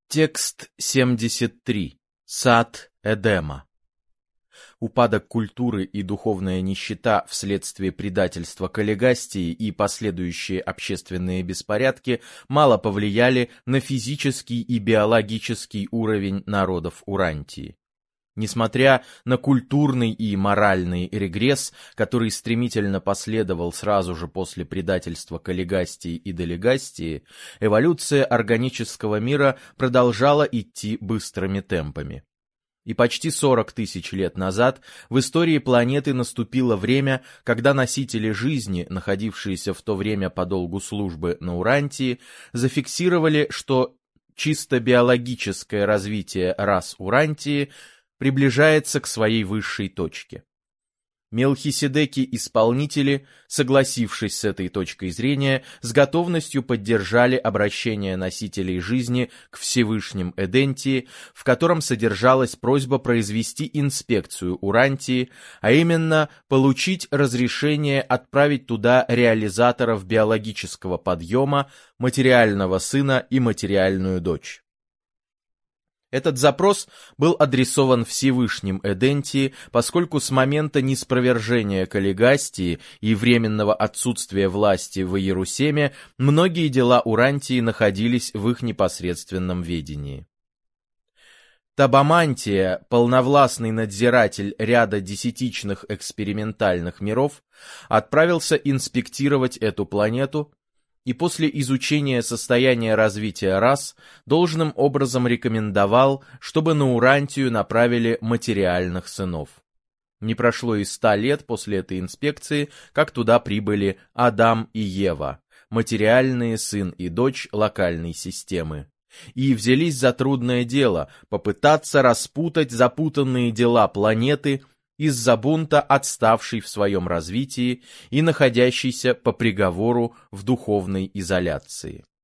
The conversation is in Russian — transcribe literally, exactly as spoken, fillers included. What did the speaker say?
Текст семьдесят три. Сад Эдема. Упадок культуры и духовная нищета вследствие предательства Каллигастии и последующие общественные беспорядки мало повлияли на физический и биологический уровень народов Урантии. Несмотря на культурный и моральный регресс, который стремительно последовал сразу же после предательства Каллигастии и Делегастии, эволюция органического мира продолжала идти быстрыми темпами. И почти сорок тысяч лет назад в истории планеты наступило время, когда носители жизни, находившиеся в то время по долгу службы на Урантии, зафиксировали, что чисто биологическое развитие рас Урантии приближается к своей высшей точке. Мелхиседеки-исполнители, согласившись с этой точкой зрения, с готовностью поддержали обращение носителей жизни к Всевышним Эдентии, в котором содержалась просьба произвести инспекцию Урантии, а именно получить разрешение отправить туда реализаторов биологического подъема, материального сына и материальную дочь. Этот запрос был адресован Всевышним Эдентии, поскольку с момента ниспровержения Каллигастии и временного отсутствия власти в Иерусалиме многие дела Урантии находились в их непосредственном ведении. Табамантия, полновластный надзиратель ряда десятичных экспериментальных миров, отправился инспектировать эту планету, и после изучения состояния развития рас должным образом рекомендовал, чтобы на Урантию направили материальных сынов. Не прошло и ста лет после этой инспекции, как туда прибыли Адам и Ева, материальные сын и дочь локальной системы, и взялись за трудное дело попытаться распутать запутанные дела планеты из-за бунта, отставшей в своем развитии и находящейся по приговору в духовной изоляции.